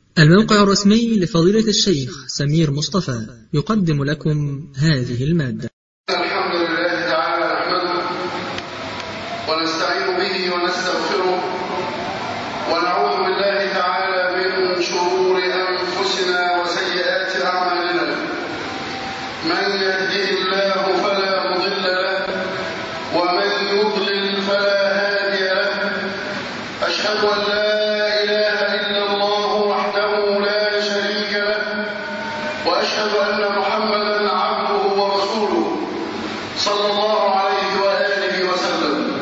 الموقع الرسمي لفضيلة الشيخ سمير مصطفى يقدم لكم هذه المادة. الحمد لله تعالى نحمده ونستعين به ونستغفره ونعوذ بالله تعالى من شرور أنفسنا وسيئات أعمالنا. من يهده الله فلا مضل له ومن يضلل فلا هادي له. أشهد أن لا إله إلا الله وحده لا شريك له وأشهد أن محمدا عبده ورسوله صلى الله عليه وآله وسلم.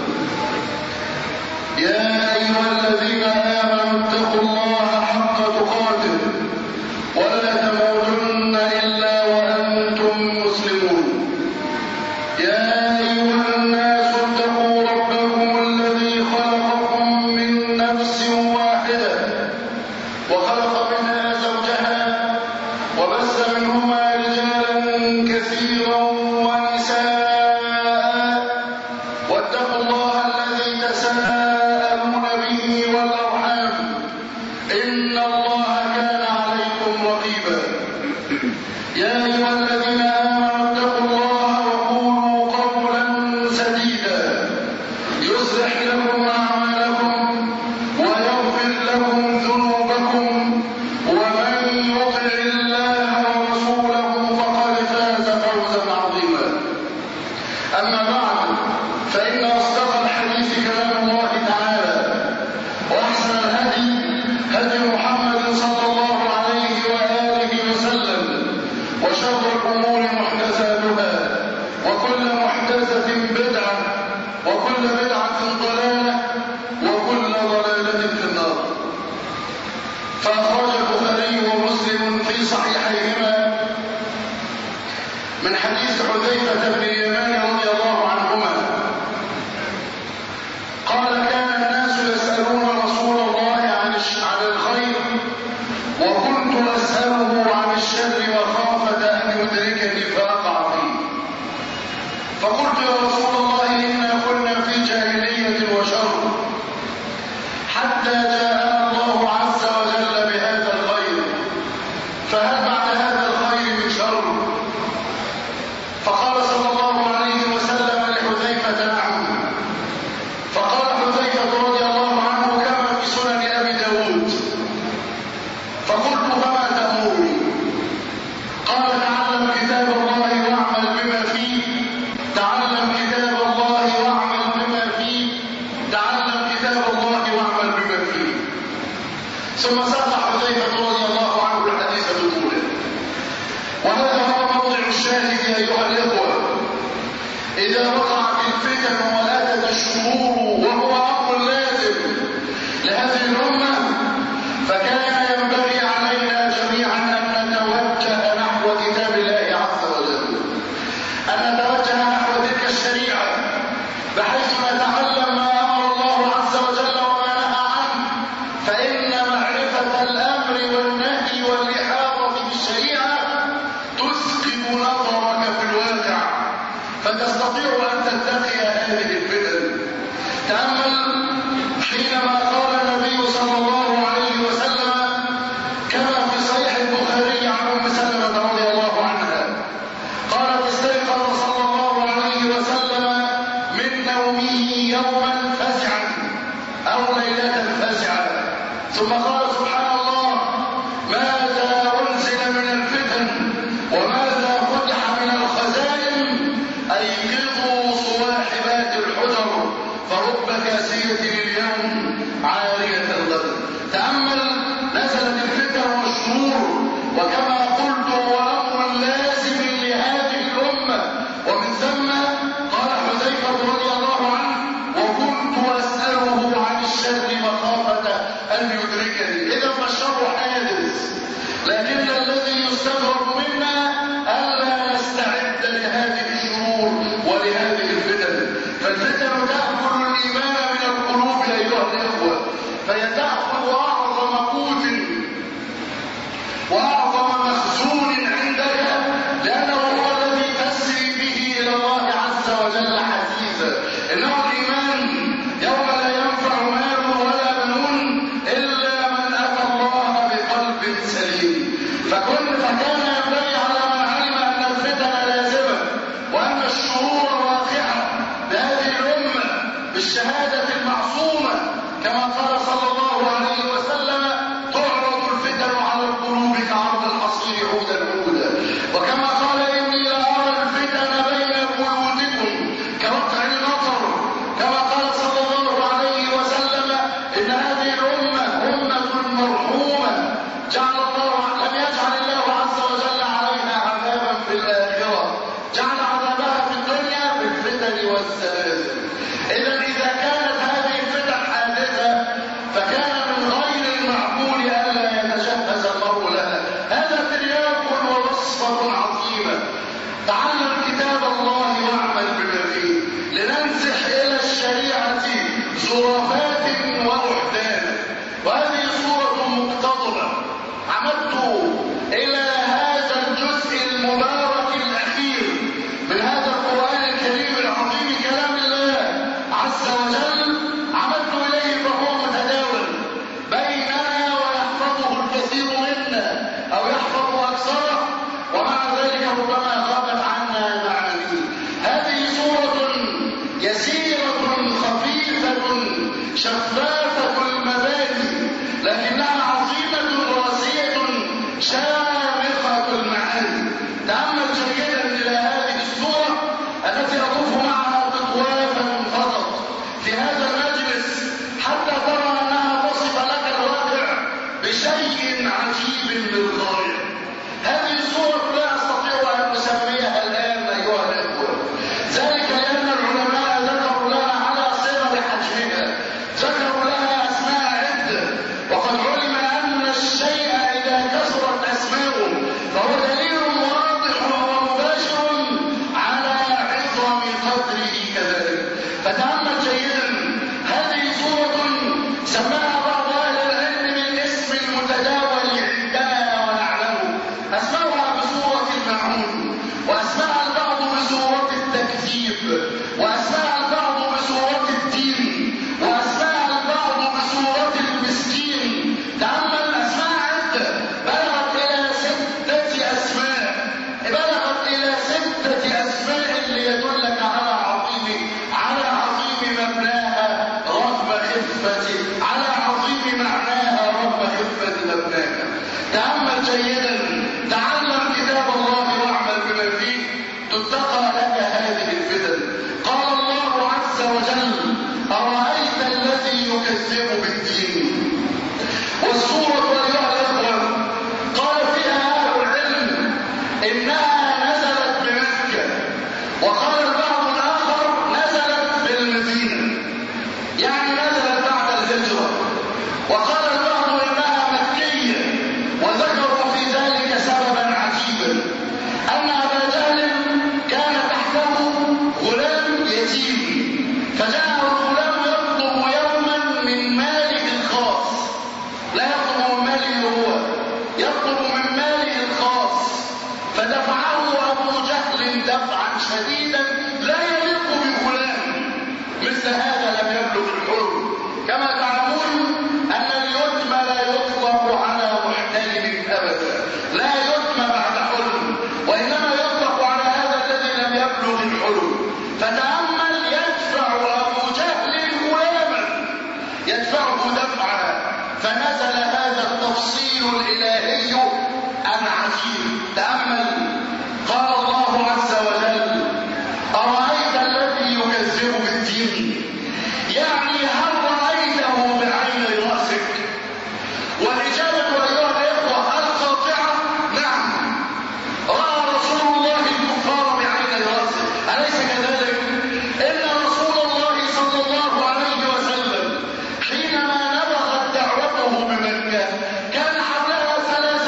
يا أيها الذين آمنوا اتقوا الله حق تقاته ولا تموتن إلا وأنتم مسلمون. يا أيها الناس اتقوا ربكم الذي خلقكم من نفس واحدة وخلق منها زوجها وبث منهما رجالا كثيرا ونساء واتقوا الله الذي تساءلون به والأرحام إن الله كان عليكم رقيبا. يا أيها الذين آمنوا اتقوا الله وقولوا قولا سديدا يصلح لكم أعمالكم ويغفر لكم ذنوبكم ومن يطع الله ورسوله فقد فاز فوزا عظيما. أما بعد فإن أصدق الحديث كلام الله تعالى وأحسن الهدي هدي محمد صلى الله عليه وآله وسلم وشر الأمور محدثاتها وكل محدثة بدعة وكل بدعة ضلالة وكل ضلالة في النار. فأخرج البخاري ومسلم في صحيحيهما من حديث حذيفة بن اليمان رضي الله عنهما قال: كان الناس يسألون رسول الله عن الخير وكنت أسأله عن الشر مخافة أن يدركني فأقع فيه. فقلت: يا رسول الله إنا كنا في جاهلية وشر حتى جاءنا الله عز وجل بهذا الخير، فهل بعد هذا الخير من شر؟ فقال صلى الله عليه وسلم لحذيفة: نعم. فقال حذيفة رضي الله عنه: كما في سنن أبي داود. فقلت: فما تأمرني؟ قال: تعلم كتاب الله واعمل بما فيه، تعلم كتاب الله واعمل بما فيه، تعلم كتاب الله واعمل بما فيه. ثم ساق حذيفة رضي الله عنه الحديث بطوله. وهذا هو موضع الشاهد أيها الإخوة. إذا وقعت الفتن وأتت الشرور وهو أمر لازم لهذه الأمة، فكان ينبغي علينا جميعا أن نتوجه نحو كتاب الله عز وجل، أن نتوجه نحو تلك الشريعة بحيث نتعلم ما أمر الله عز وجل وما نهى عنه. فإن معرفة الأمر والنهي والإحاطة بالشريعة تثقل نظرك في الواقع فتستطيع أن تتقي هذه الفتن. تأمل حينما قال النبي صلى الله عليه وسلم: شيء عجيب للغاية. هذه الصورة لا أستطيع أن أسميها الآن أيها الأخوة، ذلك لأن العلماء ذكروا لها على صغر حجمها، ذكروا لها أسماء عدة، وقد علم أن الشيء إذا كثرت أسماؤه فهو دليل واضح ومباشر على عظم قدره كذلك. فتأمل جيدا، هذه صورة سماها بعض أهل العلم بالاسم المتداول عندنا ونعلمه، أسماها بصورة المعون، وأسماها البعض بصورة التكذيب، وأسماها البعض بصورة الدين، وأسماها البعض بصورة المسكين. تأمل أسماء عدة بلغت إلى 6 أسماء، بلغت إلى 6 أسماء ليدلك على عظيم مبناها رغم خفة، على عظيم معناها رغم خفة مبناها. تأمل جيدا، تعلم كتاب الله واعمل بما فيه تتقى لك هذه الفتن. قال الله عز وجل: أرأيت الذي يكذب بالدين. والسورة أيها الأخوة قال فيها أهل العلم إنها نزلت بمكة، وقال البعض الآخر نزلت بالمدينة، يعني نزلت بعد الهجرة، وقال البعض إنها مكية، وذكروا في ذلك سببا عجيبا، أن أبا جهل كان تحته غلام يتيم، فجاء الغلام يطلب يوما من ماله الخاص، لا يطلب من ماله هو، يطلب من ماله الخاص، فدفعه أبو جهل دفعا شديدا لا يليق بغلام مثل هذا لم يبلغ الحلم. كما تعلمون أن اليتم لا يطلق على محتلم أبدا، لا يتم بعد حلم، وإنما يطلق على هذا الذي لم يبلغ الحلم. فتأمل، يدفع أبو جهل غلاما، يدفعه دفعا، فنزل هذا التفصيل الإلهي العجيب. تأمل، قال الله عز وجل: أرأيت الذي يكذب بالدين، يعني هل رأيته بعين رأسك؟ والإجابة أيها الإخوة القاطعة نعم، رأى رسول الله الكفار بعين رأسه، أليس كذلك؟ إن رسول الله صلى الله عليه وسلم حينما نبغت دعوته بمكة كان حولها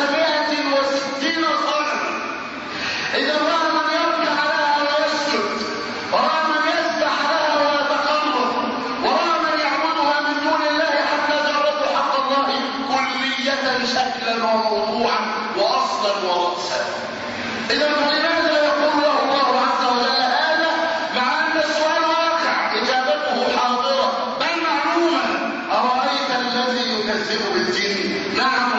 360 صنما. إذا رأى من يركع لها ويسجد، ورأى من يسبح لها ويتقرب، ورأى من يعبدها من دون الله حتى جعلته حق الله كلية شكلا وموضوعا وأصلا ورأسا. إذا فلماذا يقول له الله عز وجل هذا مع أن السؤال واقع، إجابته حاضرة بل معلومة؟ أرأيت الذي يكذب بالدين؟ نعم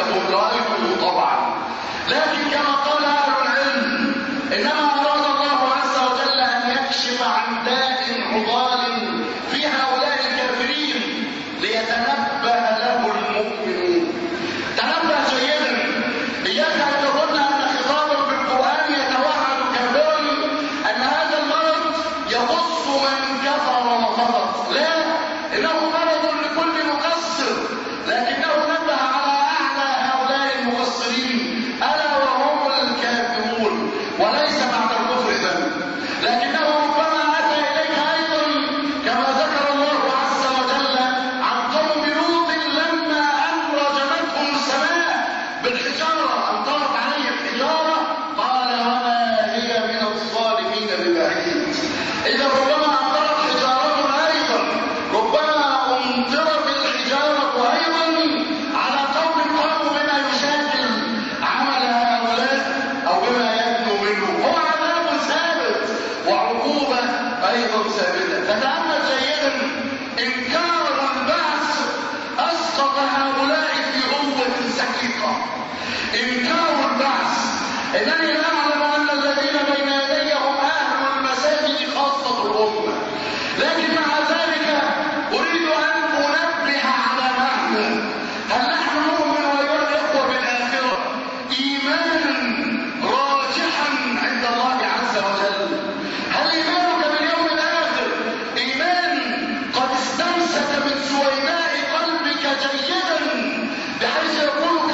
رأيته طبعا، لكن كما قال أهل العلم إنما أراد الله عز وجل أن يكشف عن داء عضال في هؤلاء الكافرين ليتنبه له المؤمنون. تنبه جيدا، إياك أن تظن أن خطابا بالقرآن يتوعد كافرا أن هذا المرض يخص من كفر فقط، لا، إنه مرض لكل مقصر، لكنه نبه على أعلى هؤلاء المقصرين ألا وهم الكافرون، وليس بعد الكفر ذنب، لكنه ربما أتى إليك أيضا كما ذكر الله عز وجل عن قوم لوط لما أن رجمتهم السماء بالحجارة، أمطرت عليهم حجارة، قال وما هي من الظالمين ببعيد. إذا ربما أمطرت حجارة أيضا، ربما أمطرت الحجارة أيضا على قوم قاموا بما يشاكل عمل هؤلاء أو بما يبدو منه، هو عذاب ثابت وعقوبة أيضا ثابتة. فتأمل جيدا، إنكار البعث أسقط هؤلاء في عقوبة سحيقة. إنكار البعث، إنني أعلم أن الذين بين يدي هم أهل المساجد خاصة الأمة، لكن مع ذلك أريد أن أنبه على معنى، هل نحن نؤمن أيها الإخوة بالآخرة إيمانا راجحا عند الله عز وجل؟ هل إيمانك باليوم الآخر إيمان قد استمسك من سويماء قلبك جيدا بحيث يقول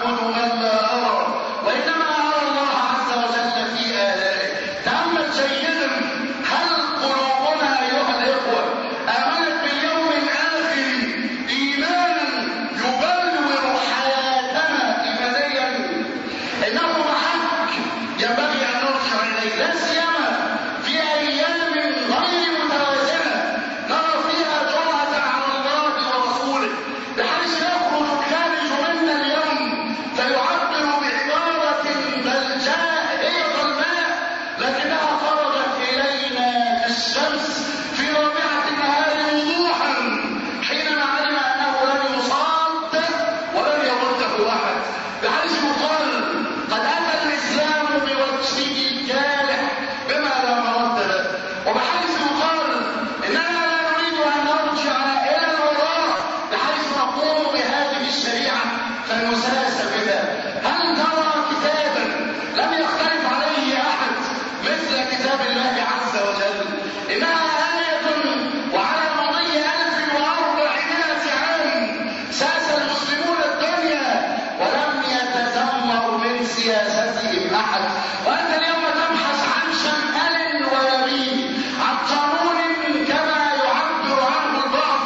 أعبد من لا أرى وإنما أرى الله عز وجل في آلائه. تأمل جيدا، هل قلوبنا أيها الإخوة آمنت باليوم الآخر إيمانا يبلور حياتنا إيمانيا؟ إنه محك ينبغي أن نرجع إليه، لا سيما في أيام غير متوازنة نرى فيها جرأة على الله ورسوله، بحيث يخرج الخارج منا اليوم فيعبر بعبارة بل جاء هي ظلماء لكنها خرجت إلينا كالشمس في رابعة النهار وضوحا حينما علم أنه لن يصاد ولن يرده أحد، بحيث يقال قد أتى الإسلام بوجهه الكالح بما لا مرد له، وبحيث يقال إننا لا نريد أن نرجع إلى الوراء بحيث نقوم بهذه الشريعة فنساس بها. هل ترى كتابا لم يختلف عليه أحد مثل كتاب الله عز وجل؟ إنها آية وعلى مضي 1400 عام ساس المسلمون الدنيا ولم يتذمر من سياستهم أحد، وأنت اليوم تبحث عن شمال ويمين، عن قانون كما يعبر عنه البعض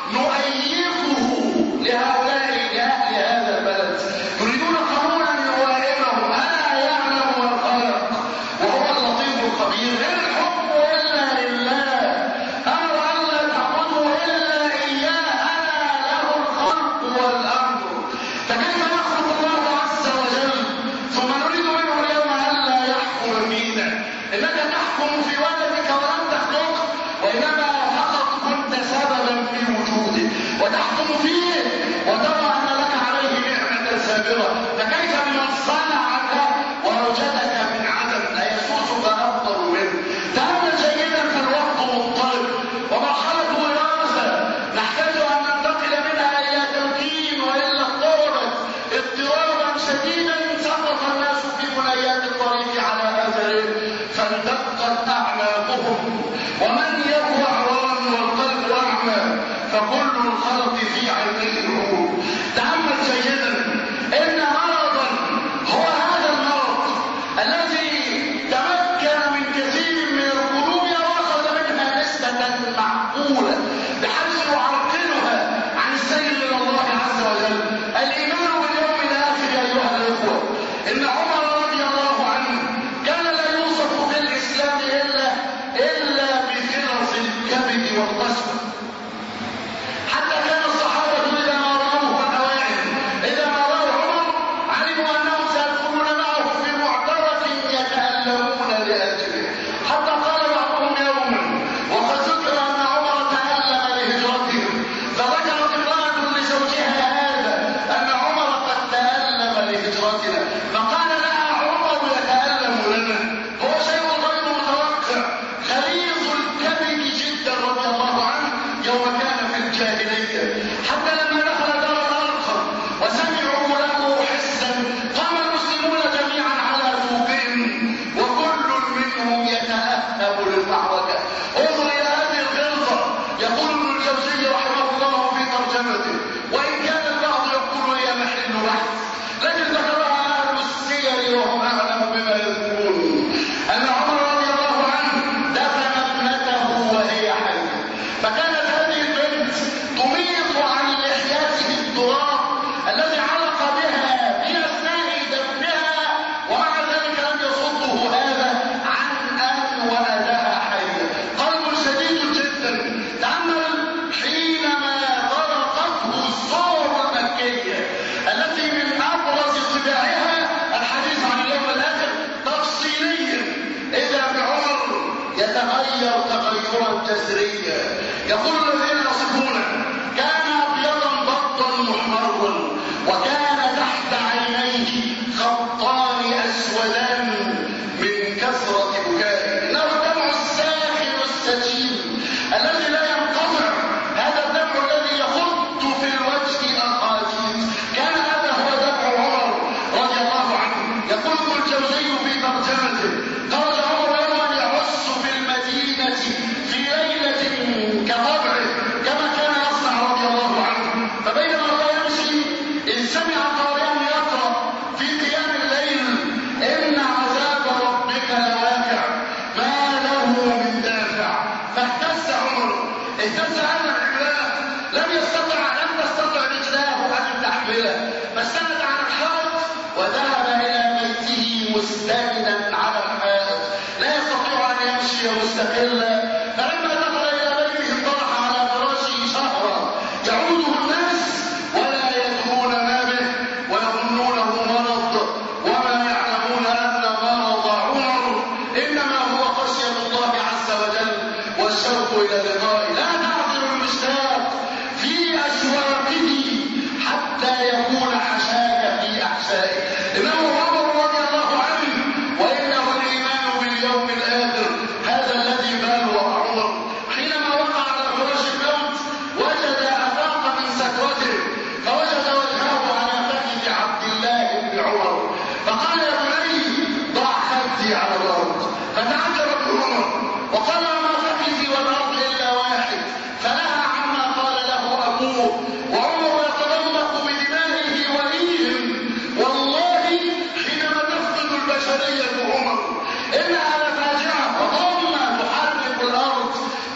نؤيفه لهؤلاء لأهل هذا البلد، يريدون قانونا يوائمهم. ألا يعلم من خلق وهو اللطيف الخبير؟ إن الحكم إلا لله، أمر أن لا تعبدوا إلا إياه، أنا له الخلق والأمر. فكيف يخلق الله عز وجل ثم نريد منه اليوم ألا يحكم فينا؟ إنك تحكم في ولدك ولم تخلقه، وإنما فقط كنت سببا في وجوده، وتحكم فيه وترى أن لك عليه نعمة سابرة، فكيف بمن صنعك وأوجدك من عدم أيسوسك أفضل منه؟ تأمل جيدا فالوقت مضطرب ومرحلة وراثة نحتاج أن ننتقل منها إلى تمكين، وإلا اضطربت اضطرابا شديدا سقط الناس في بنيات الطريق على أثره فانتقت أعناقهم، ومن يروى عوان والقلب أعمى فكل الخلق في عينيه العور. تأمل جيدا إن مرضا هو هذا المرض الذي تمكن من كثير من القلوب وأخذ منها نسبة معقولة بحيث يعرقلها عن السير إلى الله عز وجل، الإيمان باليوم الآخر. أيها الإخوة، إن عمر رضي الله عنه كان لا يوصف في الإسلام إلا بخلص الكبد والقسوة، حتى كان الصحابة إذا ما رأوه الأوائل إذا ما رأوا عمر علموا أنهم سيدخلون معه في معترك يتألمون لأجله، حتى قال بعضهم يوما وقد ذكر أن عمر تألم لهجرتهم، فذكرت امرأة لزوجها هذا أن عمر قد تألم لهجرتنا، فقال لها مستقلا. فلما دخل إلى بيته انطرح على فراشه شهرا يعوده الناس ولا يدرون ما به ويظنونه مرض، وما يعلمون أن مرض عمر إنما هو خشية الله عز وجل والشوق إلى لقائه. لا تعذر المشتاق في أشواقه حتى يكون حشاك في أحشائه. إنه عمر رضي الله عنه، وإنه الإيمان باليوم الآخر هذا الذي بلغ عمر. حينما وقع على فراش الموت وجد أفاق من سكرته فوجد وجهه على فخذ عبد الله بن عمر فقال يا بني ضع خدي على الأرض. فتعجب ابن عمر وقال ما فخذي والأرض إلا واحد، فنهى عما قال له أبوه. وعمر يتضمق بدمائه وليهم. والله حينما تفقد البشرية عمر إنها لفاجعة وضم تحرك الأرض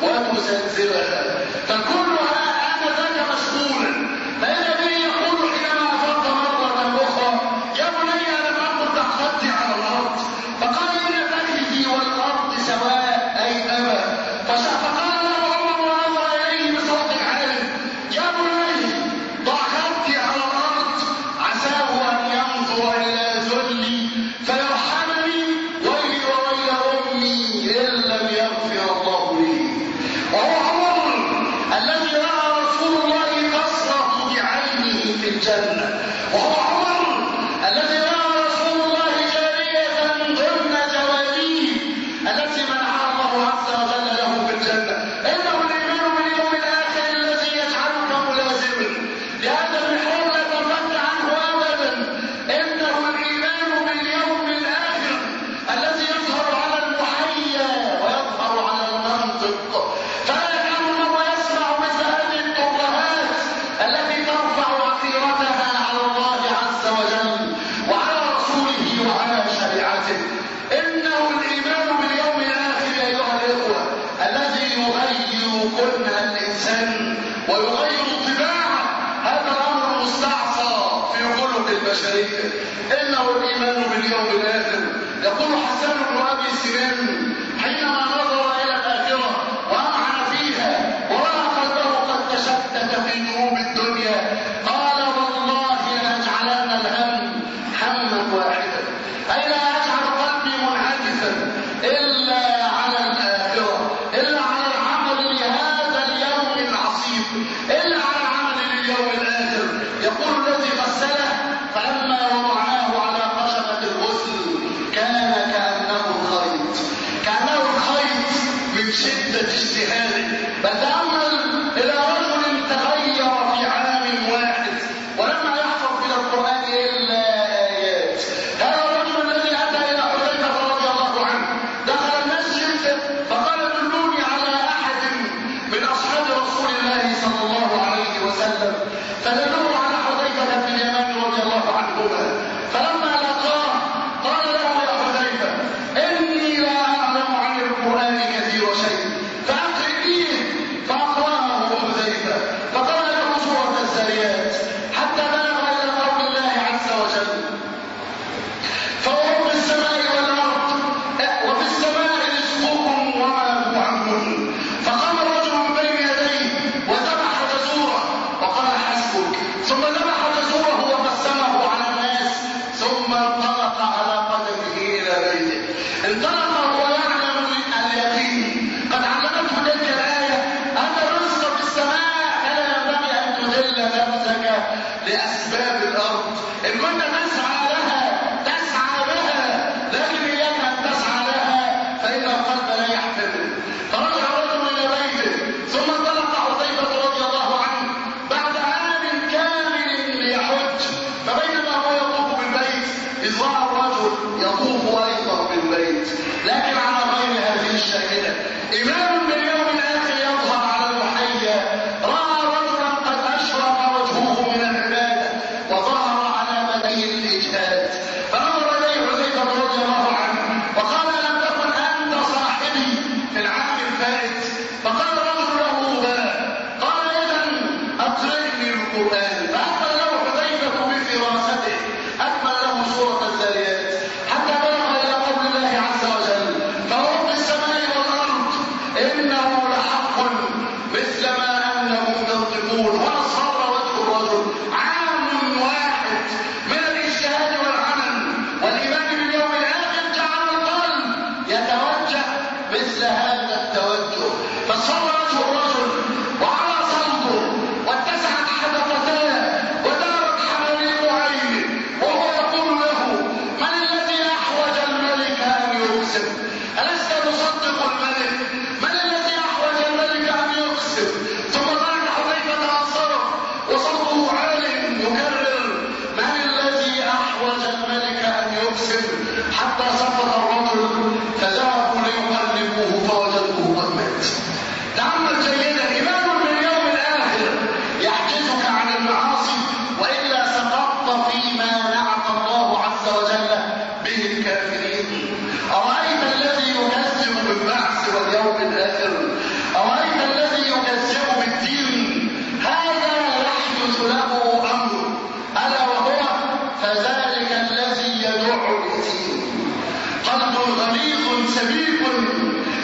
وتزلزلها، فكلها آنذاك مشغولا. فإذا به يقول حينما أفاق مرة أخرى يا بني ألم أقل ضع خدي على الأرض؟ فقال إن فخذي والأرض سواء أي أبى. فقال له عمر ونظر إليه بصوت عال يا بني ضع خدي على الأرض عساه أن ينظر إلى ذلي فيرحمني ويلي وويل أمي إن لم يغفر الله لي. وهو عمر الذي رأى رسول الله قصره بعينه في الجنة، وهو عمر الذي رأى رسول الله جارية ضمن جواريه التي منعها الله عز وجل له في الجنة. إنه الإيمان باليوم الآخر الذي يجعلك ملازما لهذا المحور لا تنفك عنه أبدا. إنه الإيمان باليوم الآخر الذي يظهر على المحيا ويظهر على المنطق. فلا يكاد المرء يسمع مثل هذه الترهات التي ترفع عقيرتها على الله عز وجل وعلى رسوله وعلى شريعته. إنه الإيمان باليوم الآخر أيها الإخوة الذي يغير كنه الإنسان ويغير طباعه. هذا الأمر مستعصى في خلق البشرية. إنه الإيمان باليوم الآخر. يقول حسن بن أبي سنان حينما نظر إلى الآخرة وأمعن فيها ورأى قلبه قد تشتت في دروب الدنيا قال والله لنجعلن الهم هما واحدا، أي لا يجعل قلبي منعكسا إلا على الآخرة، إلا على العمل لهذا اليوم العصيب، إلا على العمل لليوم الآخر. يقول الذي غسله فلما وضعناه على خشبة الغسل كان كأنه الخيط.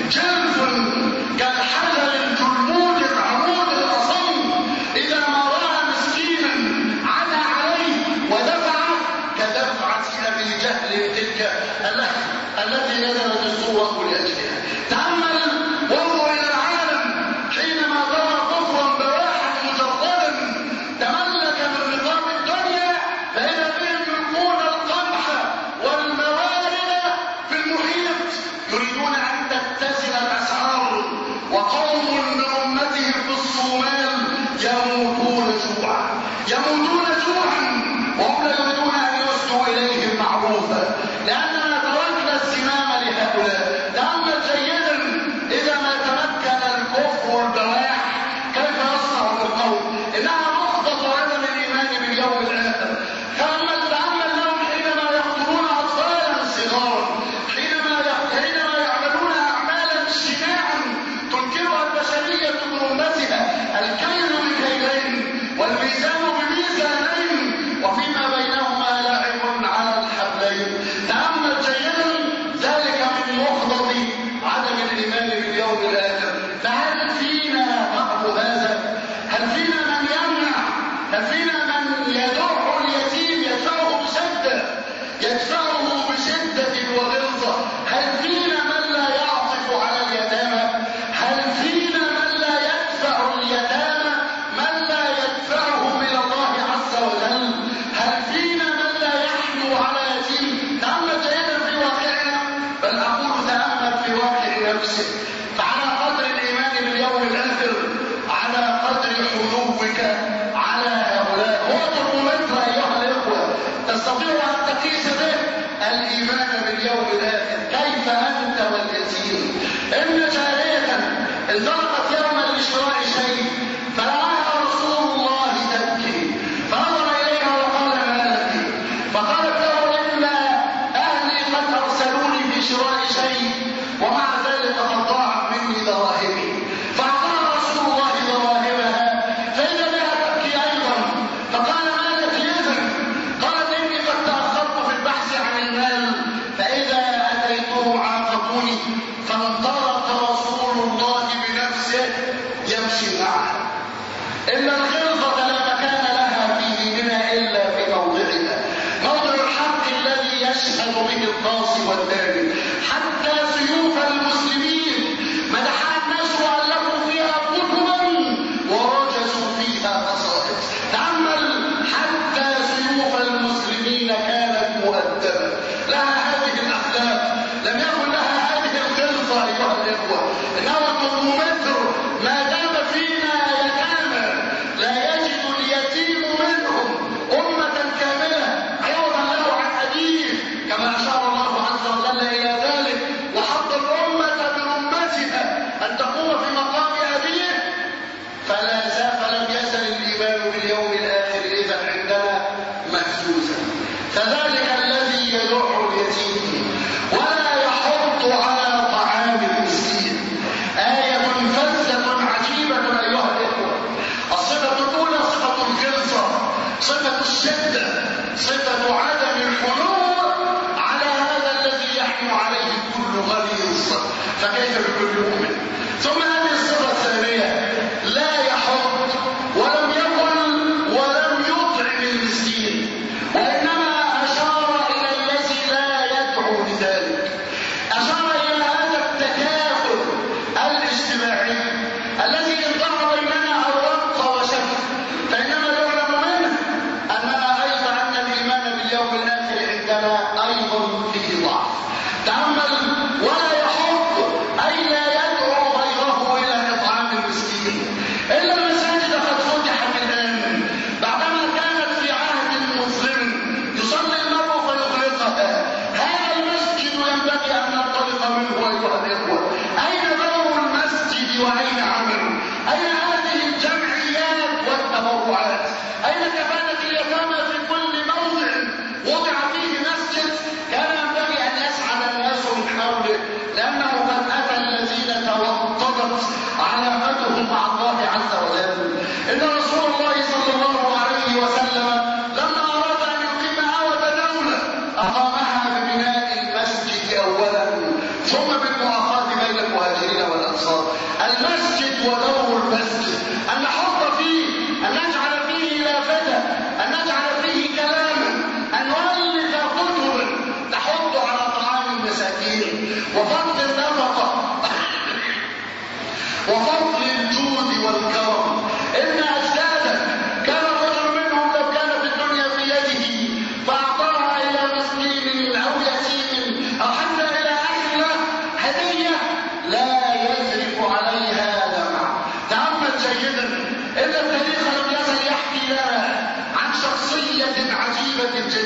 جلف كالحجر الجلمود العمود الأصم، إذا ما رأى مسكينا عدا عليه ودفعه كدفعة أبي جهل تلك التي نزلت السورة لأجلها. تأمل وانظر إلى العالم حينما ترى كفرا بواحا مجردا تملك من نظام الدنيا، فإذا بهم يلقون القمح والموارد في المحيط يريدون أن تتزن الأسعار، وقوم من أمتهم في الصومال يموتون جوعا وهم لا يريدون أن يسدوا إليهم معروفا، لأننا تركنا الزمام لهؤلاء. تأمل جيدا إذا ما تمكن الكفر والبواح كيف يصنع بالقوم، إنها نقطة عدم الإيمان باليوم الآخر. تأمل لهم حينما يقتلون أطفالا صغارا، حينما يعملون أعمالا شناعا تنكرها البشرية برمتها، الكيل بكيلين والميزان بميزانين وفيما بينهما لاعب على الحبلين. تأمل جيدا ذلك من مخضط عدم الإيمان باليوم الآخر. فهل فينا بعض هذا؟ هل فينا من يمنع؟ هل فينا من يدع اليتيم يدفعه بشدة وغلظة؟ هل فينا من لا يعطف على اليتامى؟ هل فينا من لا يدفع اليتامى، من لا يدفعهم إلى الله عز وجل؟ هل فينا من لا يحنو على يتيم؟ تأمل جيدا في واقعنا، بل أقول تأمل في واقع نفسك. فعلى قدر الإيمان باليوم الآخر، على قدر حنوك على هؤلاء، هو ترمومتر أيها الإخوة تستطيع أن تقيس به الإيمان باليوم الآخر. كيف أنت واليتيم؟ إن جارية انطلقت يوما لشراء شيء فرآها رسول الله تبكي، فنظر إليها وقال ما لك؟ فقالت له إن أهلي قد أرسلوني في شراء شيء ومع ذلك قد ضاعت مني دراهمي. فأعطاها رسول الله دراهمها فإذا بها تبكي أيضا، فقال ما لك إذن؟ قالت إني قد تأخرت في البحث عن المال فإذا أتيته عاقبوني. فانطلق رسول الله بنفسه يمشي معه. إن الغلظة لا مكان لها في ديننا إلا في موضعها، موضع الحق الذي يشهد به القاصي والداني. حتى سيوف المسلمين مدحها الناس وألفوا فيها كتبا ورجزوا فيها قصائد. تأمل حتى سيوف المسلمين كانت مؤدبة، لها هذه الأخلاق، لم يكن لها هذه الغلظة أيها الإخوة. إنه الترمومتر ما دام فينا يتامى لا يجد اليتيم منهم أمة كاملة عوضا له عن أبيه، كما أشار الله عز وجل إلى ذلك وحط الأمة برمتها أن تقوم في مقام أبيه. فلم يزل الإيمان باليوم الآخر إذا عندنا مهزوزا. فذلك الذي يدع اليتيم ولا يحض على طعام المسكين. آية فزة عجيبة أيها الإخوة. الصفة الأولى صفة الغلظة، صفة الشدة، صفة عدم الحنو على هذا الذي يحنو عليه كل غليظ، فكيف بكل مؤمن؟ ثم هذه الصفة الثانية لا يحض ولم يقل ولم يطعم المسكين، وإنما أشار إلى الذي لا يدعو لذلك، أشار إلى هذا التكافل الاجتماعي الذي ضاع بيننا الربط وشك. فإنما يعلم منه أن الإيمان باليوم الآخر عندنا أيضا فيه ضعف. تأمل ولا يحض أي لا يدعو غيره إلى إطعام المسكين. إلا المساجد قد فتحت الآن بعدما كانت في عهد المسلم يصلي المرء فيغلقها. هذا المسجد ينبغي أن ننطلق منه أيها الإخوة. أين دور المسجد وأين عمله؟ أين هذه الجمعيات والتبرعات؟ أين كفالة اليتامى في كل موضع وضع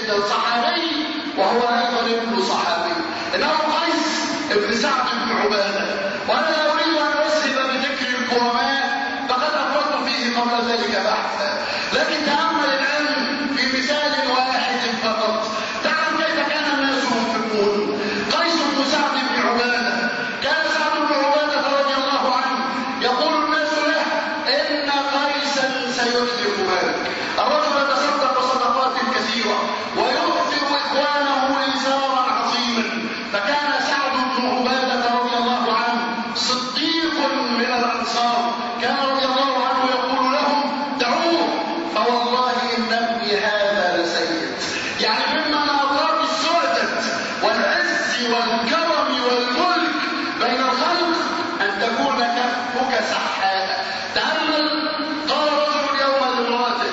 صحابي وهو أيضا ابن صحابي، إنه قيس ابن سعد بن عبادة. وأنا لا أريد أن أسهب بذكر الكرماء فقد أفردت فيه قبل ذلك بحثا، لكن تأمل الآن في مثال واحد فقط تعلم كيف كان الناس ينفقون. قيس بن سعد بن عبادة، كان سعد بن عبادة رضي الله عنه يقول الناس له إن قيسا سيتلف مالك. الرجل يتصدق صدقات كثيرة ويؤثر إخوانه إيثارا عظيما، فكان سعد بن عبادة رضي الله عنه صديق من الأنصار، كان رضي الله عنه يقول لهم دعوه فوالله إن ابني هذا لسيد. يعني مما أضرار السعدة والعز والكرم والملك بين الخلق أن تكون كفك سحاء. تأمل، قال رجل يوما لامرأته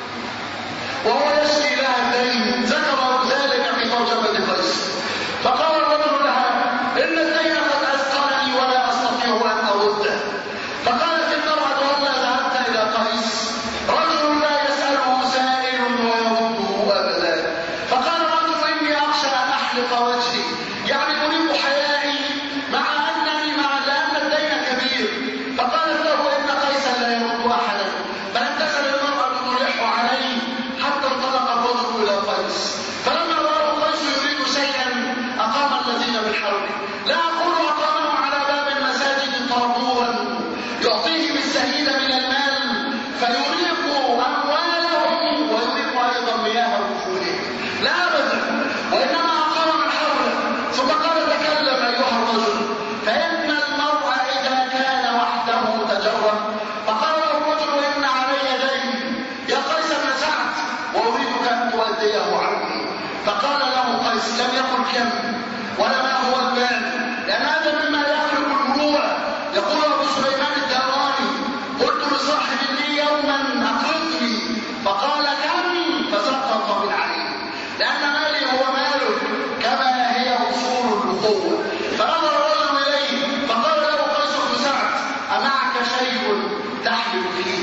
وهو يشكي لها الدين، ذكر ذلك في ترجمة قيس، فقال الرجل لها إن الدين قد أثقلني ولا أستطيع أن أرده. فقالت المرأة ولا ذهبت إلى قيس رجل لا يسأله سائل ويرده أبدا. فقال الرجل إني أخشى أن أحلق وجهي، يعني أريد حيائي مع أنني لأن الدين كبير. فقالت له إن قيسا لا يرد أحدا، فلم تزل المرأة تلح عليه حتى انطلق الرجل إلى قيس. فلما رأى قيس يريد شيئا أقام الذين من حوله، لا أقول أقامهم على باب المساجد طابورا يعطيهم السهيل من المال فيريق أموالهم ويريق أيضا مياه وجودهم، لا أبدا، وإنما أقام من حوله. ثم قال تكلم أيها الرجل، فإن المرء إذا كان وحده تجرد. فقال له الرجل إن علي دين يا قيس بن سعد وأريدك أن تؤديه عني. فقال له قيس لم يقل كم ولا ما هو المال، لأن هذا مما يخلق المروءة. يقول أبو سليمان الداراني قلت لصاحب لي يوما أقرضني فقال كم، فسقط من عليه، لأن مالي هو ماله كما هي أصول الأخوة. فنظر الرجل إليه فقال له قيس بن سعد أمعك شيء تحلف فيه؟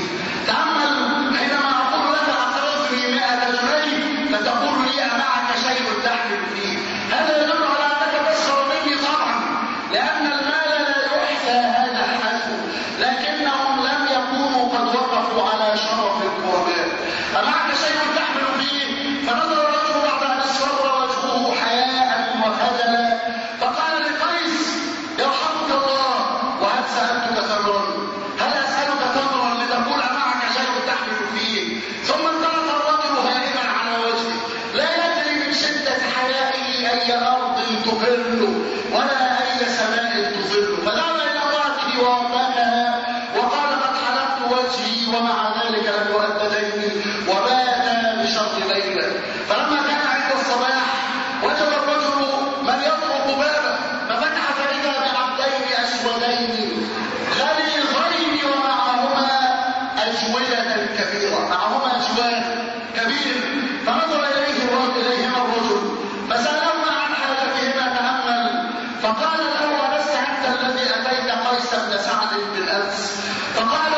تأمل، حينما أقول لك أقرضني 100 جنيه فتقول لي أمعك شيء تحلف فيه، هذا يدل على أنك تسخر مني طبعا، لأن المال لا يحسى هذا الحسن، لكنهم لم يكونوا قد وقفوا على شرف الكرماء. أمعك شيء تحمل فيه؟ فنظر الرجل بعد أن اصفر وجهه حياء وخجلا فقال لقيس يرحمك الله وهل سألتك تمرا؟ هل أسألك تمرا لتقول أمعك شيء تحمل فيه؟ ثم انطلق الرجل هائما على وجهه، لا يدري من شدة حيائه أي أرض تظل ولا أي سماء تظل، فذهب إلى امرأته وأملاكها وقال قد حلقت وجهي ومع ذلك لم يؤد ديني، وبات بشر ليلة. فلما كان عند الصباح وجد الرجل من يطرق بابه، ففتح فإذا بعبدين أسودين غليظين ومعهما أجولة كبيرة، معهما أجوال كبير. فنظر إليهما الرجل فسألهما عن حاجتهما. تأمل، فقال له ألست أنت الذي أتيت قيس بن سعد بالأمس؟ فقال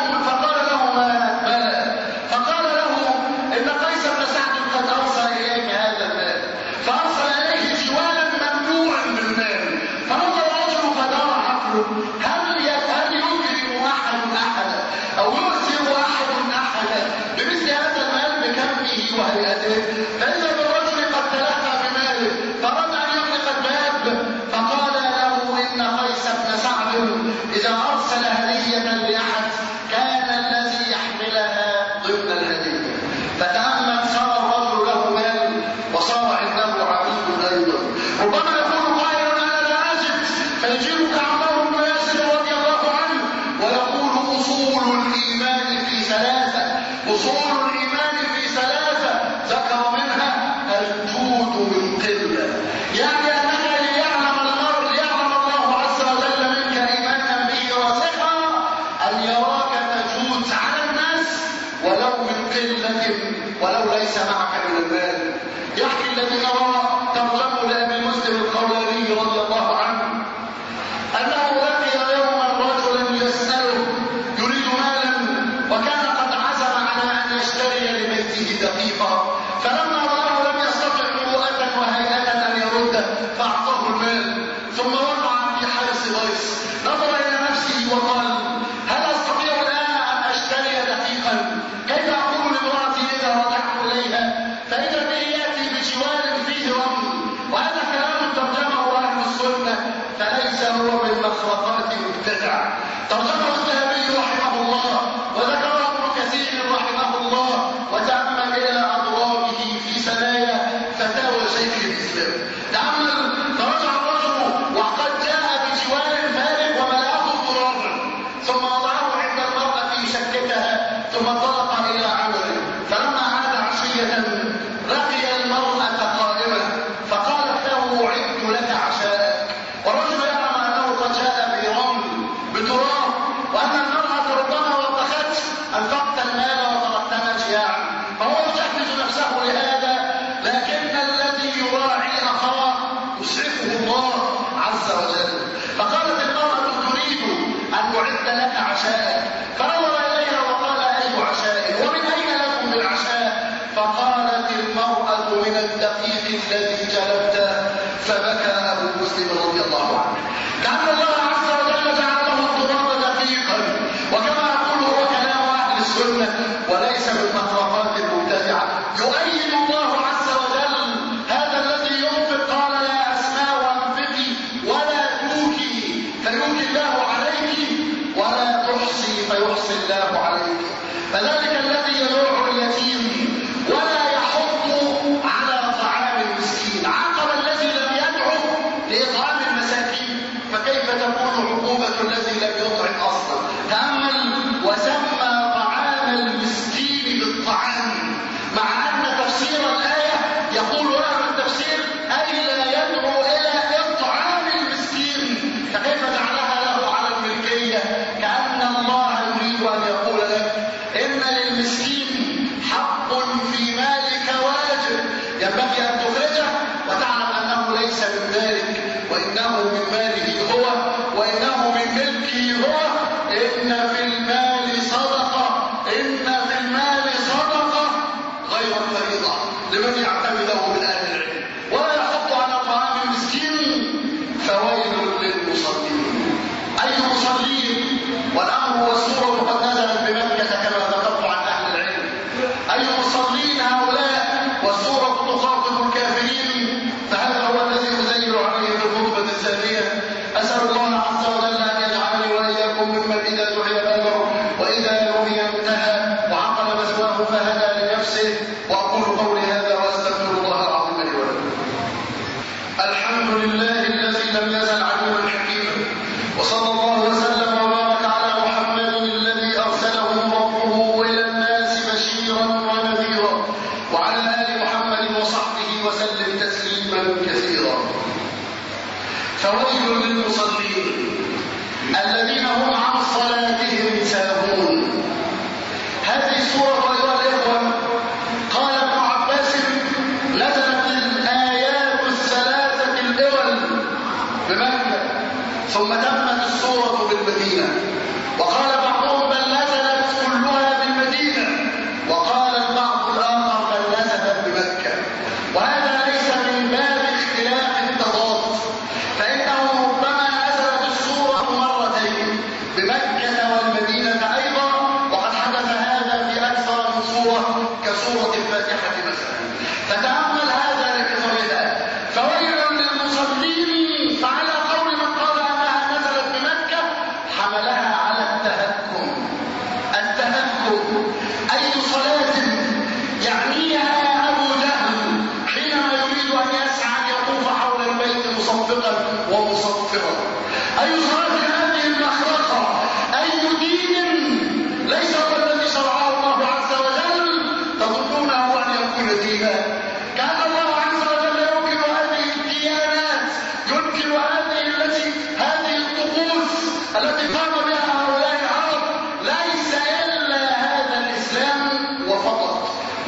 لهما بلى. فقال له إن قيس بن سعد قد أرسل إليك هذا المال، فأرسل إليه جوالا ممنوعا بالمال. فنظر الرجل فدار عقله، هل يكرم أحدا أو يؤثر أحدا بمثل هذا المال بكمه وهيئته؟ فإذا بالرجل قد تلقى بماله فأراد أن يغلق الباب، فقال له إن قيس بن سعد إذا أرسل هدية لأحد كان الذي يحملها ضمن الهدية. فتأمل، صار الرجل له مال وصار عنده عبيد أيضا. ربما يقول قائل أنا لا أجد، فيجيبك عمرو بن ياسر رضي الله عنه ويقول أصول الإيمان في ثلاثة، أصول الإيمان في ثلاثة، ذكر منها الجود من قلة، يعني أنك ليعلم الله عز وجل منك إيمانا به راسخا أن يراك تجود على الناس ولو من قلة ولو ليس معك من المال. يحكي الذي نرى ترجمه لأبي مسلم القولاني رضي الله عنه أنه لقي يوما رجلا يسأله يريد مالا وكان قد عزم على أن يشتري لبيته دقيقة، فلما رآه لم مبتدع. ترجمه الذهبي رحمه الله وذكره ابن كثير رحمه الله وتأمل إلى أضرابه في ثنايا فتاوى شيخ الإسلام. تأمل فرجع الرجل وقد جاء بجوار فارغ وملأه الضرار ثم وضعه عند المرأة شكتها ثم انطلق إلى عمله. فلما عاد عشية لقي المرأة قائمة فقالت له أعد لك عشاءك، والرجل يعلم أنه قد جاء برمل بتراب وأن المرأة ربما وبخت أنفقت المال وتركتنا جياعا، فهو يجهز نفسه لهذا، لكن الذي يراعي أخاه يسعفه الله عز وجل. فقالت المرأة تريد أن أعد لك عشاءك، فنظر إليها وقال أي عشاء ومن أين لكم العشاء؟ فقالت المرأة من الدقيق الذي جلبته، فبكى أبو مسلم رضي الله عنه. كأن الله عز وجل جعل له التراب دقيقا، وكما أقول هو كلام أهل السنة وليس بالمطرقات المبتدعة. يؤيد الله عز وجل هذا الذي ينفق، قال يا أسماء أنفقي ولا توكي فيوكي الله عليك ولا تحصي فيحصي الله عليك. فذلك الذي يدعو اليتيم ولا يحض على طعام المسكين عقب الذي لم يدعو لإطعام المساكين، فكيف تكون عقوبة الذي لم يطعم أصلا؟ تأمل وسمى طعام المسكين بالطعام، مع أن تفسير الآية يقول أهل التفسير أي لا يدعو إلى إطعام المسكين، فكيف جعلها له على الملكية؟ كأن الله يريد أن يقول لك إن للمسكين حق في مالك واجب ينبغي أن تخرجه وتعلم أنه ليس من مالك وإنه من ماله هو وإنه من ملكه هو. إن في المال صدقة، إن في المال صدقة غير فريضة لمن يعتمده من أهل العلم، ولا يحط على طعام المسكين فويل للمصلين. أي مصلين؟ والأمر والسورة قد نزلت بمكة كما ذكرت عن أهل العلم. أي مصلين هؤلاء؟ والسورة تخاطب الكافرين، فهذا هو الذي أزيل عليه في الخطبة الثانية. أسأل الله عز وجل أن يجعلني وإياكم ممن إذا دعي بلغ وإذا نهي انتهى وعقل مثواه فهدى لنفسه. وأقول قولي هذا وأستغفر الله العظيم لي ولكم. الحمد لله الذي لم يزل عليما حكيما، وصلى الله وسلم وبارك على محمد الذي أرسله ربه إلى الناس بشيرا ونذيرا، وعلى آل محمد وصحبه وسلم تسليما كثيرا. فويل للمصلين الذين هم عن صلاتهم ساهون. هذه السورة أيها الإخوة قال ابن عباس نزلت الآيات الثلاثة الأول بمكة ثم تمت السورة بالمدينة، وقال بعضهم بل نزلت كلها بالمدينة، وقال البعض الآخر بل نزلت بمكة. وهذا ليس من باب اختلاف التضاد، فإنه ربما نزلت السورة مرتين بمكة والمدينة أيضا، وقد حدث هذا في أكثر من سورة كسورة الفاتحة مثلا. فتأمل هذا لكثرها. فويل للمصلين، فعلى قول من قال أنها نزلت بمكة حملها على التهكم. التهكم أي صلاة يعنيها أبو جهل حينما يريد أن يسعى يطوف حول البيت مصفقا ومصفرا. أي صلاة هذه المخرقة؟ أي دين ليس هو الذي شرعه الله عز وجل تظنونه أن يكون دينا؟ كأن الله عز وجل ينكر هذه الديانات، ينكر هذه الطقوس التي قام بها هؤلاء العرب. ليس إلا هذا الإسلام وفقط.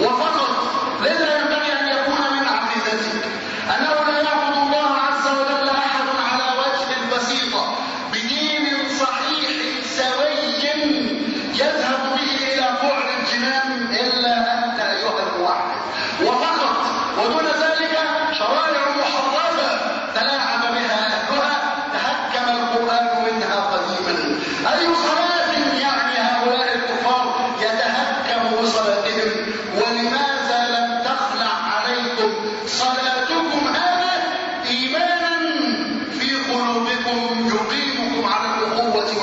لذا ينبغي أن يكون من عقيدتك أنه لا يعبد الله عز وجل أحد على وجه البسيطة بدين صحيح سوي يذهب به إلى بعد الجنان إلا أنت أيها الموحد وفقط، ودون ذلك شرائع محرفة تلاعب بها أهلها تهكم القرآن منها قديما. أي صلاة يعني هؤلاء الكفار يتهكم بصلاتهم؟ ولماذا لم تخلع عليكم صلاتكم هذا إيمانا في قلوبكم يقيمكم على الأخوة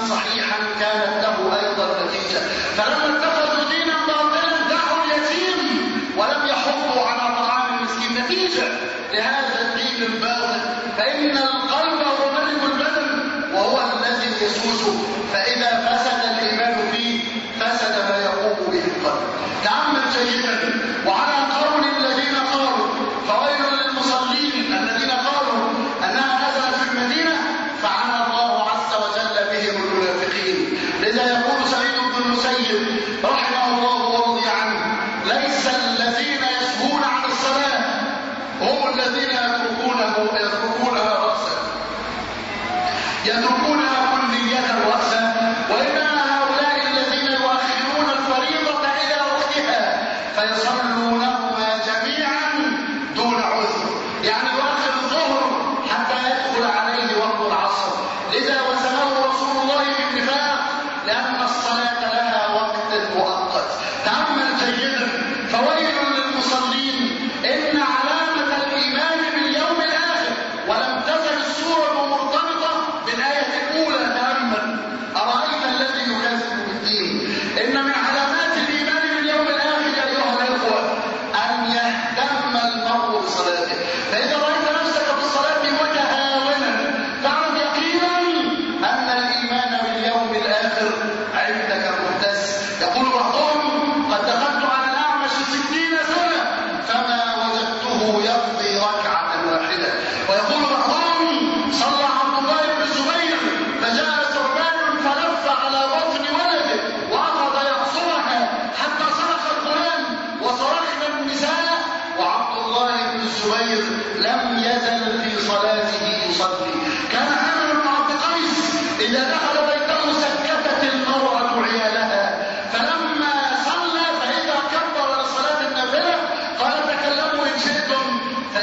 صحيحا كانت له أيضا نتيجة. فلما اتخذوا دينا باطلا دعوا اليتيم ولم يحضوا على طعام المسكين. نتيجة لهذا الدين الباطل فإن القلب هو ملك البدن وهو الذي يسوسه، فإذا فسد الإيمان فيه فسد ما يقوم به القلب. تأمل جيدا. وعلى قول الذين قالوا فويل للمصلين الذين قالوا أنها نزلت في المدينة فعلى الله عز وجل بهم المنافقين. لذا يقول سعيد بن المسيب رحمه الله ورضي عنه ليس الذين يسهون عن الصلاة هم الذين يتركونها رأسا كلية رأسا، وإنما هؤلاء الذين يؤخرون الفريضة إلى وقتها فيصلونهما جميعا دون عذر، يعني يؤخر الظهر حتى يدخل عليه وقت العصر. لذا وسماه رسول الله بالنفاق لأن الصلاة لها وقت مؤقت. تأمل جيدا. فويل للمصلين إن علامة الإيمان باليوم الآخر، ولم تزل السورة مرتبطة بالآية الأولى. تأمل. أرأيت الذي يكذب بالدين. إن من علامات الإيمان باليوم الآخر أيها الأخوة أن يهتم المرء بصلاته. فإذا رأيت نفسك في الصلاة متهاونا فاعلم يقينا أن الإيمان باليوم الآخر عندك مهتز. يقول بعضهم قد دخلت على الأعمش 60 سنة فما وجدته يقضي ركعة واحدة. ويقول بعضهم صلى عبد الله بن الزبير فجاء ثعبان فلف على بطن ولده وأخذ يعصرها حتى صرخ الغلام وصرخنا النساء وعبد الله بن الزبير لم يزل في صلاته يصلي. كان عامر بن عبد قيس إذا دخل بيته سكتت المرأة عيالها، فلما صلى فإذا كبر لصلاة النافلة قال تكلموا إن شئتم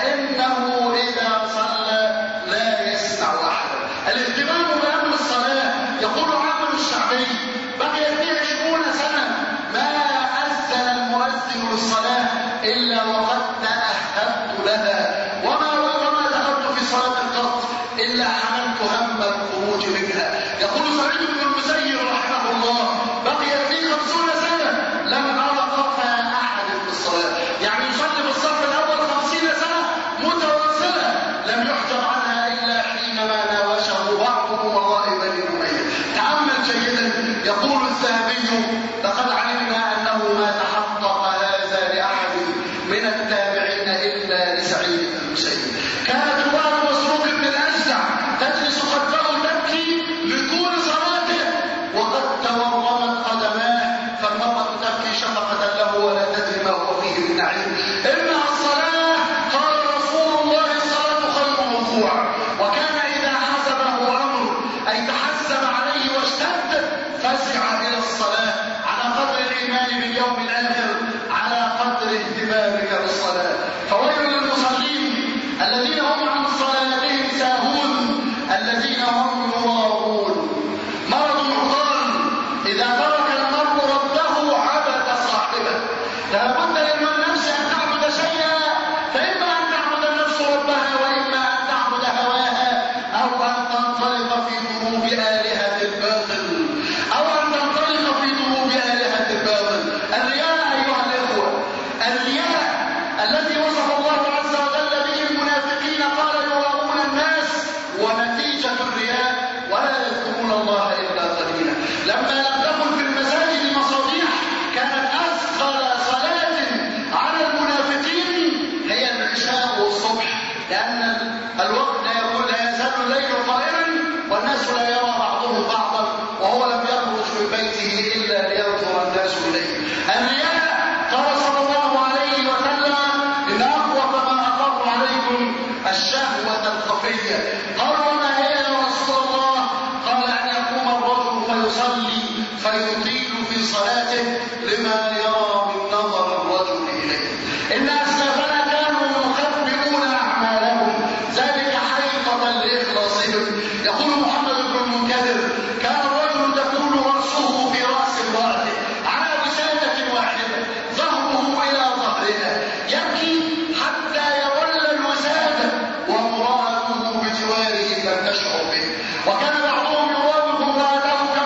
فإنه إذا صلى لا يسمع أحدا. الاهتمام بأمر الصلاة. يقول عامر الشعبي بقيت لي 20 سنة ما أذن المؤذن للصلاة إلا وقد تأهبت لها وما دخلت في صلاة القط إلا حملت هم الخروج منها. يقول سعيد بن المسيب رحمه الله بقيت لي 50 سنة لم أرى خلفها أحد في الصلاة، يعني يصلي في الصف الأول 50 سنة متواصلة لم يحجب عنها إلا حينما ناوشه بعض أمراء بني أمية. تأمل جيدا. يقول الذهبي لقد علمنا أنه ما تحقق هذا لأحد من التابعين إلا لسعيد بن المسيب. كانت رواية مسروق بن الأجدع تجلس خلفه تبكي لطول صلاته وقد تورمت قدماه، فالمرأة تبكي شفقة له ولا تدري ما هو فيه من نعيم. إنها الصلاة قال رسول الله الصلاة خير موضوع. وكان إذا حسبه أمر أي تحزم عليه واشتد فزع إلى الصلاة على قدر الإيمان باليوم الآخر، على قدر اهتمامك بالصلاة. فويل للمصلين الذين هم عن صلاتهم ساهون الذين هم يراءون. مرض عضال إذا ترك المرء ربه عبد صاحبه. لابد للنفس أن تعبد شيئا، فإما أن تعبد النفس ربها وإما أن تعبد هواها أو أن تنطلق في دروب آلهة الباطل الرياء أيها الإخوة. الرياء الذي وصف الله عز وجل به المنافقين قال يراءون الناس، ونتيجة الرياء ولا يذكرون الله إلا قليلا. لما لم تكن في المساجد مصابيح كانت أثقل صلاة على المنافقين هي العشاء والصبح، لأن الوقت لا يزال الليل قائما والناس لا يرى بعضهم بعضا وهو لم يخرج من بيته إلا لينظر الناس إليه. الرياء قال صلى الله عليه وسلم إن أخوف ما أخاف عليكم الشهوة الخفية. قالوا وما هي يا رسول الله؟ قال أن يقوم الرجل فيصلي فيطيل في صلاته لما يرى من نظر الرجل إليه. إن أسلافنا كانوا يخبئون أعمالهم ذلك حقيقة لإخلاصهم. يقول محمد بن المنكدر كان الرجل تكون رأسه في رأس امرأته على وسادة واحدة ظهره إلى ظهرها يبكي حتى يولى الوسادة وامرأته بجواره لم تشعر به. وكان بعضهم يراود امرأته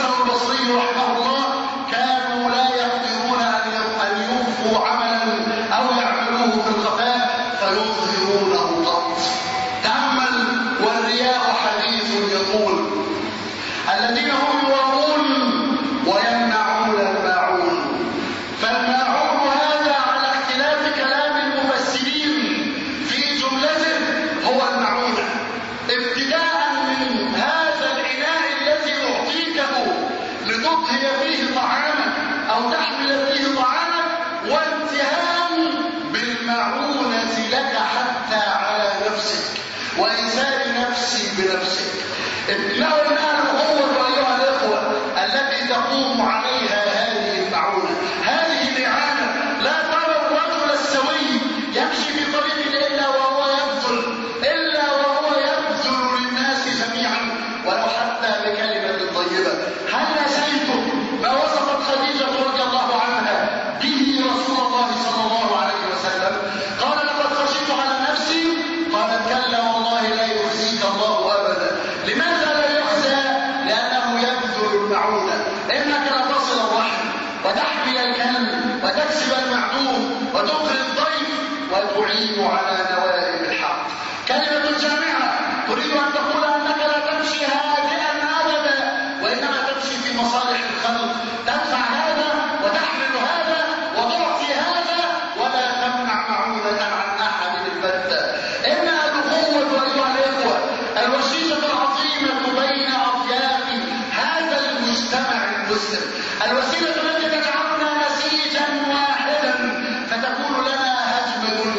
الحسن البصري رحمه الله كانوا لا يقدرون أن يوفوا عملا أو يعملوه في الخفاء فيظهرونه قط. تأمل والرياء حديث يطول. الذين هم يراؤون ويمنعون الماعون. فالماعون هذا على اختلاف كلام المفسرين في جملته هو المعونة، ابتداء من هذا الإناء الذي أعطيته لتطهي فيه طعامك أو تحمل فيه طعامك، وانتهاء بالمعونة لك حتى على نفسك وإنسان نفسي بنفسك. إنه الآن هو أيها الإخوة التي تقوم عليها هذه المعونة، هذه الإعانة. لا ترى الرجل السوي يمشي في طريق إلا وهو يبذل للناس جميعا ولو حتى بكلمة طيبة. هل نسيتم ما وصفت خديجة رضي الله عنها به رسول الله صلى الله عليه وسلم؟ قال لقد خشيت على نفسي، قالت كلا والله لا يخزيك الله أبدا. لماذا لا يخزى؟ لأنه يبذل المعونة. إنك لتصل الرحم وتحمي الكلب وتكسب المعدوم وتقري الضيف وتعين على نوائب الحق. كلمة جامعة تريد أن تقول أنك لا تمشي هادئا أبدا، وإنما تمشي في مصالح الخلق، تدفع هذا وتحمل هذا وتعطي هذا ولا تمنع معونة عن أحد البتة. إنها الأخوة أيها الإخوة الوشيشة العظيمة بين أطياف هذا المجتمع المسلم، الوسيلة التي تجعلنا نسيجا واحدا فتكون لنا هجمة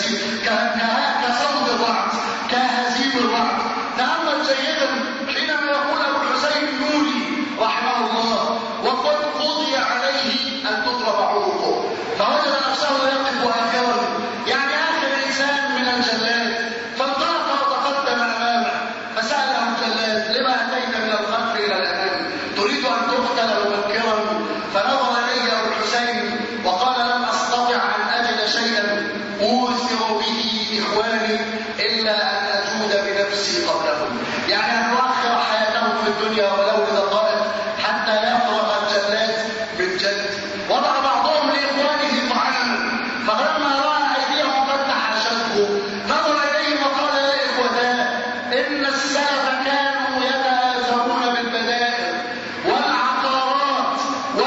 كصوت الرعد كهزيم الرعد. تأمل جيدا حينما يقول أبو الحسين النوري رحمه الله وقد قضي عليه أن تضرب عنقه، فوجد نفسه يقف آخرا، يعني آخر إنسان من الجلاد، فانطلق وتقدم أمامه فسأله الجلاد لما أتيت من الخلف إلى الأمام؟ تريد أن تقتل مبكرا؟ فنظر إليه أبو الحسين وقال لم أستطع أن أجد شيئا أوثر به إخواني إلا أن أجود بنفسي قبلهم، يعني أن نؤخر حياتهم في الدنيا ولو لدقائق حتى يفرغ الجلاد من جلد. وضع بعضهم لإخوانه طعاما، فلما رأى أيديهم قد تحاشته نظر إليهم وقال يا إخوتاه إن السلف كانوا يتآثرون بالبدائل والعقارات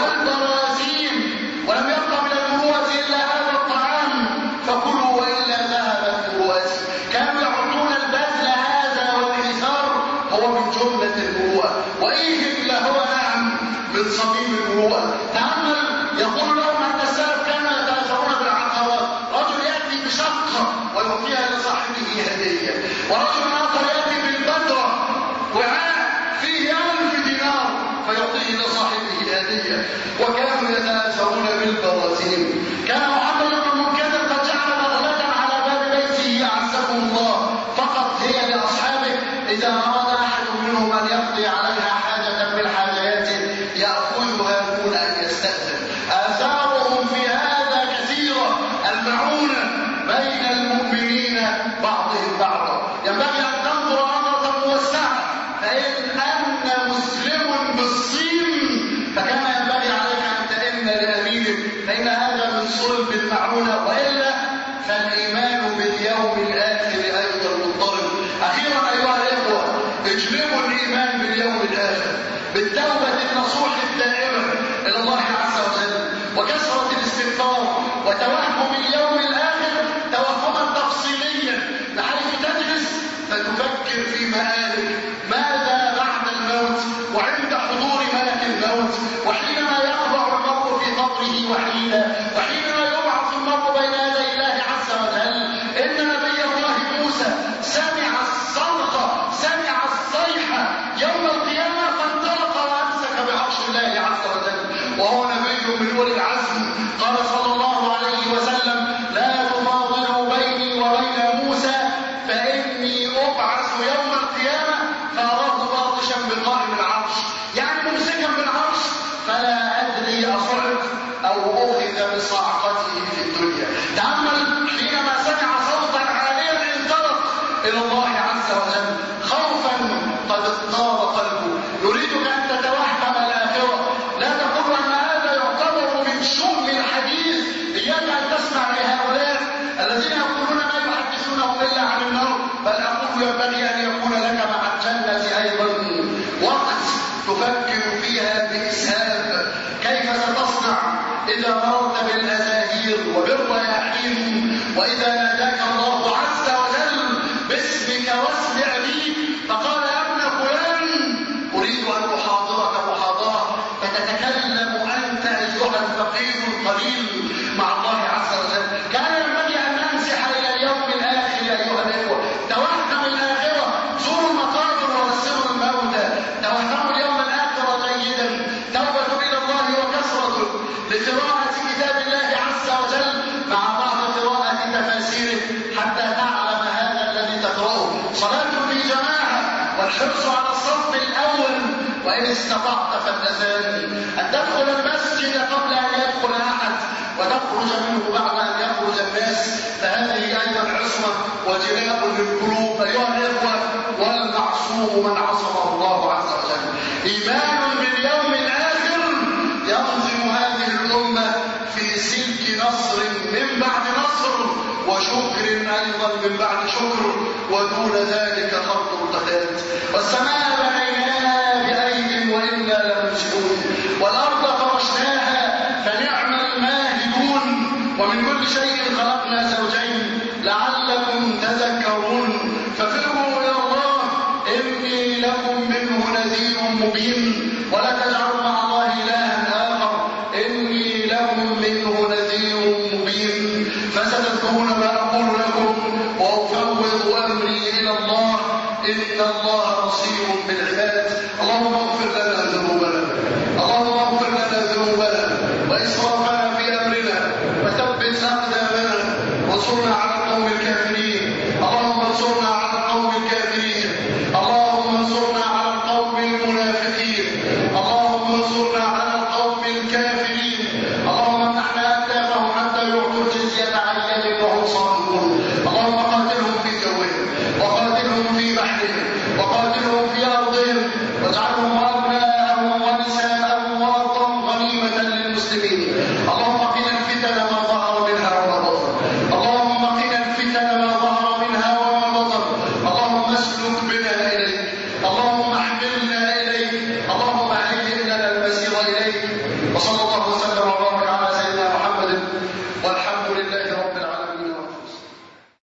والبرازيل، ولم يبق من المروءة إلا هذا الطعام فكلوا وإلا ذهبت مروءتي. كانوا يعطون البذل هذا والإيثار هو من جملة المروءة، وإيه إلا هو نعم من صميم المروءة. تأمل يقول لهم أن السلف كانوا يتآثرون بالعقارات، رجل يأتي بشقة ويعطيها لصاحبه هدية، ورجل آخر يأتي بالبدرة وعاء فيه 1000 دينار فيعطيه لصاحبه هدية، وكانوا يتآثرون بالبرازيل. كان محمد بن المنكدر قد جعل بغلة على باب بيته أعزكم الله فقط هي لأصحابه، إذا أراد أحد منهم أن يقضي عليها حاجة من حاجاته يأخذها دون أن يستأذن. آثارهم في هذا كثيرة، المعونة بين المؤمنين بعضهم بعضا. ينبغي أن تنظر نظرة موسعة، فإن أنت مسلم بالصين فكما ينبغي عليك أن تئن لأميرك، فإن هذا من صلب المعونة، وإلا فالإيمان باليوم الآخر أيضا مضطرب. أخيرا أيها الإخوة اجلبوا الإيمان باليوم الآخر بالتوبة النصوح الدائمة إلى الله عز وجل وكثرة الاستغفار وتوهم اليوم الآخر توهما تفصيليا، بحيث تجلس فتفكر في مآلك ماذا بعد الموت وعند حضور ملك الموت، وحينما يقرع المرء في قبره وحينما يبعث المرء بين يدي الله عز وجل. إن نبي الله موسى سمع الصرخة، سمع الصيحة يوم القيامة فانطلق وأمسك بعرش الله عز وجل، وهو نبي من أولي العزم. قال صلى الله عليه وسلم لا تفاضلوا بيني وبين موسى فإني أبعث يوم القيامة فأراه باطشا بقائم العرش، يعني ممسكا بالعرش فلا أدري أصعد أو أخذ بصعقته في الدنيا. تأمل حينما سمع صوتا عاليا انطلق إلى الله عز وجل خوفا قد اضطرب قلبه. يريدك أن تتوهم إذا مررت بالأزاهير وبالرياحين وإذا ناداك الله عز وجل باسمك واسم أبيك فقال يا ابن فلان أريد أن أحاضرك محاضرة فتتكلم أنت أيها الفقير القليل مع الله عز وجل. كان ينبغي أن نمسح إلى اليوم الآخر أيها الإخوة. توهم الآخرة، زوروا المقابر ووسموا الموتى، توهموا اليوم الآخر جيدا. توبة إلى الله وكثرة لقراءة كتاب الله عز وجل مع بعض قراءة تفاسيره حتى تعلم هذا الذي تقرأه. صلاة في جماعة والحرص على الصف الأول، وإن استطعت فالأذان، أن تدخل المسجد قبل أن يدخل أحد وتخرج منه بعد أن يخرج الناس، فهذه أيضا عصمة وجلاء للقلوب أيها الإخوة. والمعصوم من عصمه الله عز وجل. إيمان باليوم الآخر ينظم هذه الأمة في سلك نصر من بعد نصر وشكر أيضا من بعد شكر، ودون ذلك خط القتال. والسماء بنيناها بأيد وإنا لموسعون، والأرض فرشناها فنعم الماهدون، ومن كل شيء خلقنا زوجين لعلكم تذكرون. ففروا إلى الله إني لكم منه نذير مبين، ولا تجعلوا مع الله إلها آخر إني لكم منه نذير مبين. فستذكرون ما أقول لكم وأفوض أمري إلى الله إن الله بصير بالعباد. اللهم اغفر لنا ذنوبنا، اللهم اغفر لنا ذنوبنا وإسرافنا في أمرنا، وثبت أقدامنا وانصرنا على القوم الكافرين. اللهم انصرنا على القوم الكافرين، اللهم انصرنا على القوم المنافقين، اللهم انصرنا على القوم الكافرين. اللهم امنحنا أكتافهم حتى يعطوا الجزية عن يد وهم صاغرون. اللهم قاتلهم في جوهم، وقاتلهم في بحرهم، وقاتلهم في